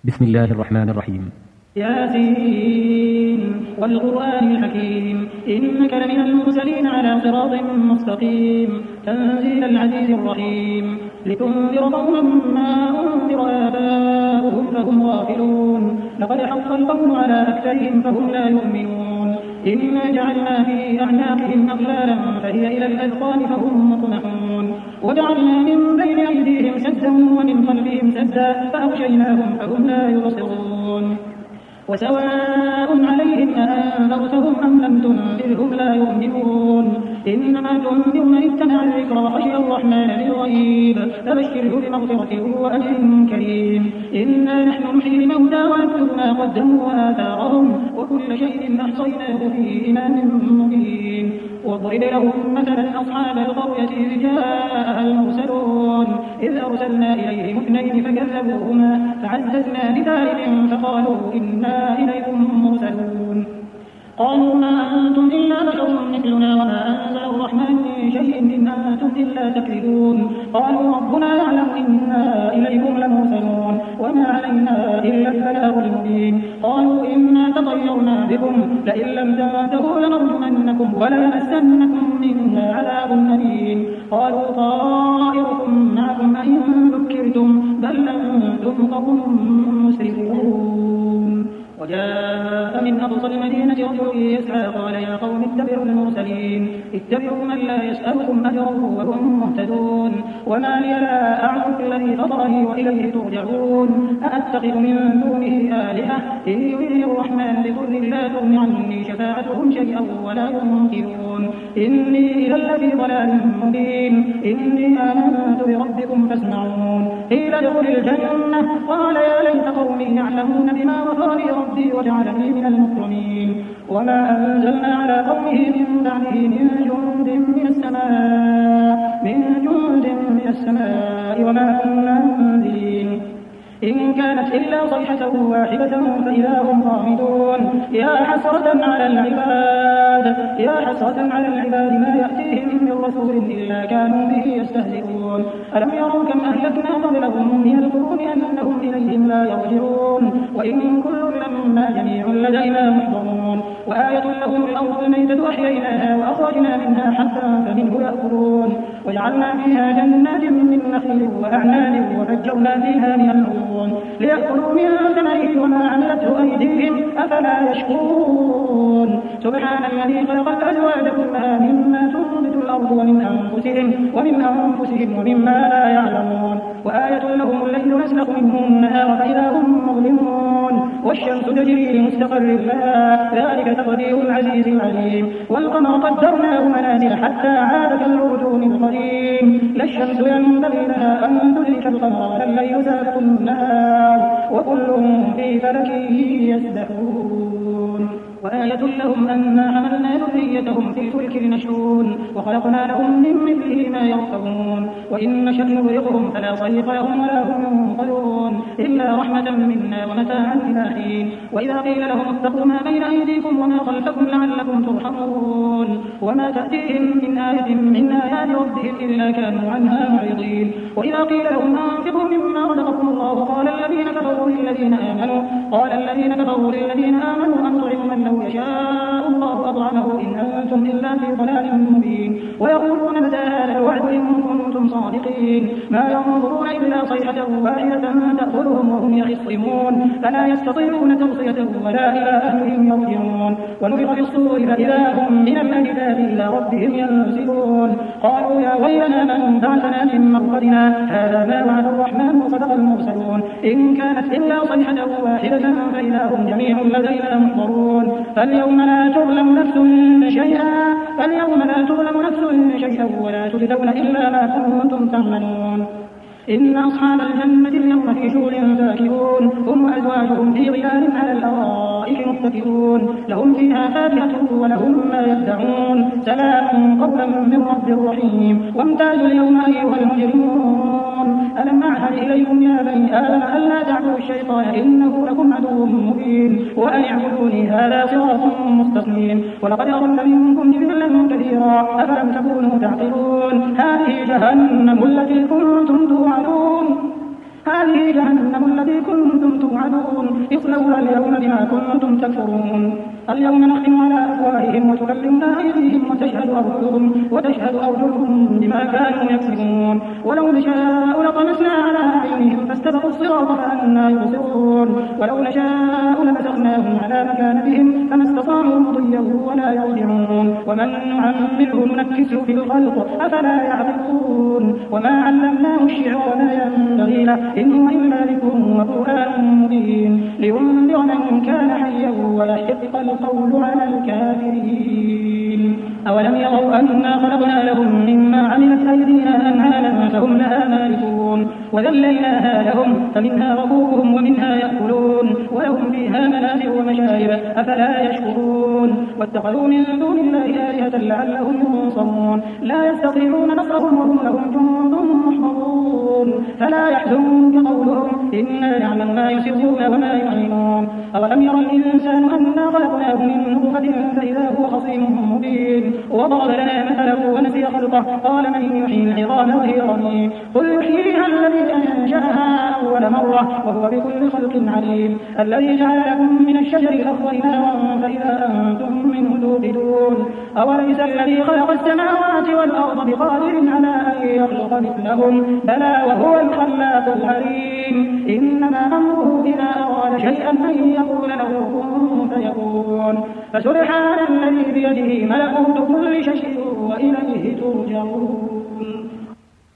بسم الله الرحمن الرحيم. ياسين والقرآن الحكيم إنك لمن المرسلين على صراط مستقيم تنزيل العزيز الرحيم لتنذر قوما ما أنذر آباؤهم فهم غافلون لقد حق القول على أكثرهم فهم لا يؤمنون إنا جعلنا في أعناقهم أغلالا فهي إلى الأذقان فهم مقمحون وجعلنا من بين أيديهم سدا ومن خلفهم سدا فأغشيناهم فهم لا يبصرون وسواء عليهم أأنذرتهم أم لم تنذرهم لا يؤمنون إنما تنذر من استمع الذكر وخشي الرحمن بالغيب فبشره بمغفرة وأجر كريم إنا نحن نحيي الموتى ونكتب ما قدموا وآثارهم وكل شيء أحصيناه في إمام مبين واضرب لهم مثلا أصحاب القرية إذ جاءها المرسلون إذ أرسلنا إليهم اثنين فكذبوهما فعززنا بثالث فقالوا إنا إليكم مرسلون قالوا ما أنتم إلا بشر مثلنا وما أنزل الرحمن من شيء إن أنتم إلا تكذبون قالوا ربنا يعلم إنا إليكم لمرسلون وما علينا إلا البلاغ المبين قالوا إنا تطيرنا بكم لئن لم تنتهوا لنرجمنكم وليمسنكم منا عذاب أليم قالوا طائركم معكم أئن ذكرتم بل أنتم قوم مسرفون وجاء من أقصى المدينة رجل يسعى قال يا قوم اتبعوا المرسلين اتبعوا من لا يسألكم أجرا وهم مهتدون وما لي لا أعبد الذي فطرني وإليه ترجعون أأتخذ من دونه آلهة إن يريد الرحمن بضر لا تغن عني شفاعتهم شيئا ولا ينقذون إني إذا لفي ضلال مبين إني آمنت بربكم فاسمعون قيل ادخل الجنة قال يا ليت قومي يعلمون بما غفر لي ربي وجعلني من المكرمين وما أنزلنا على قومه من بعده من جند من السماء وما كنا منزلين إن كانت إلا صيحة واحدة فإذا هم خامدون يا حسرة على العباد ما يأتيهم من رسول إلا كانوا به يستهزئون ألم يروا كم أهلكنا قبلهم من القرون أنهم إليهم لا يرجعون وإن كل لما جميع لدينا محضرون وآية لهم الأرض الميتة أحييناها وأخرجنا منها حبا فمنه يأكلون وجعلنا فيها جنات من نخيل وأعناب وفجرنا فيها من العيون ليأكلوا من ثمره وما عملته أيديهم أفلا يشكرون سبحان الذي خلق الأزواج كلها مما تنبت الأرض ومن أنفسهم ومما لا يعلمون وآية لهم الليل نسلخ منه النهار فإذا هم مظلمون والشمس تجري لمستقر لها ذلك تقدير العزيز العليم والقمر قدرناه منازل حتى عاد كالعرجون القديم لا الشمس ينبغي لها أن تدرك القمر ولا الليل سابق النهار وكل في فلك يسبحون وآية لهم أنا حملنا ذريتهم في الفلك المشحون وخلقنا لهم من مثله ما يركبون وإن نشأ نغرقهم فلا صريخ لهم ولا هم ينقذون إلا رحمة منا ومتاعا إلى حين وإذا قيل لهم اتقوا ما بين أيديكم وما خلفكم لعلكم ترحمون وما تأتيهم من آية من آيات ربهم إلا كانوا عنها معرضين وإذا قيل لهم أنفقوا مما رزقكم الله قال الذين كفروا للذين آمنوا أنطعم من لو يشاء الله أطعمه إن أنتم إلا في ضلال مبين ويقولون متى هذا الوعد إن كنتم صادقين ما ينظرون إلا صيحة واحدة تأخذهم وهم يخصمون فلا يستطيعون توصية ولا إلى أهلهم يرجعون ونفخ في الصور فإذا هم من الأجداث إلى ربهم ينسلون قالوا يا ويلنا من بعثنا من مرقدنا هذا ما وعد الرحمن وصدق المرسلون إن كانت إلا صيحة واحدة فإذا هم جميع لدينا محضرون فاليوم لا تظلم نفس شيئا ولا تجزون إلا ما كنتم تعملون إن أصحاب الجنة اليوم في شغل فاكهون هم وأزواجهم في ظلال على الأرائك متكئون لهم فيها فاكهة ولهم ما يدعون سلام قولا من رب رحيم وامتازوا اليوم أيها المجرمون ألم أعهد إليكم يا بني آدم ألا تعبدوا الشيطان إنه لكم عدو مبين وأن اعبدوني هذا صراط مستقيم ولقد أضل منكم جبلا كثيرا أفلم تكونوا تعقلون هذه جهنم التي كنتم توعدون اصلوها اليوم بما كنتم تكفرون. اليوم نختم على أفواههم وتكلمنا أيديهم وتشهد أرجلهم بما كانوا يكسبون. ولو نشاء لطمسنا على أعينهم فاستبقوا الصراط فأنى يبصرون. ولو نشاء لمسخناهم على مكانتهم فما استطاعوا مضيا ولا يرجعون. ومن نعمره ننكسه في الخلق أفلا يعقلون. وما علمناه الشعر وما ينبغي له إن هو إلا ذكر وقرآن مبين لينذر من كان حيا ويحق القول على الكافرين. أولم يروا أنا خلقنا لهم مما عملت أيدينا أنعاما فهم لها مالكون وذللناها لهم فمنها ركوبهم ومنها يأكلون ولهم فيها منافع ومشارب أفلا يشكرون. واتخذوا من دون الله آلهة لعلهم ينصرون لا يستطيعون نصرهم وهم لهم جند محضرون. فلا يحزنك قولهم إنا نعلم ما يسرون وما يعلنون. أولم ير الإنسان أنا خلقناه من نطفة فإذا هو خصيم مبين. وضرب لنا مثلا ونسي خلقه قال من يحيي العظام وهي رميم قل يحييها الذي أنشأها أول مرة وهو بكل خلق عليم. الذي جعل لكم من الشجر الأخضر نارا فإذا أنتم منه توقدون. أوليس الذي خلق السماوات والأرض بقادر على أن يخلق مثلهم بلى وهو الخلاق العليم. إنما أمره إذا أراد شيئا أن يقول له كن فيكون. فسبحان الذي بيده ملكوت كل شيء وإليه ترجعون.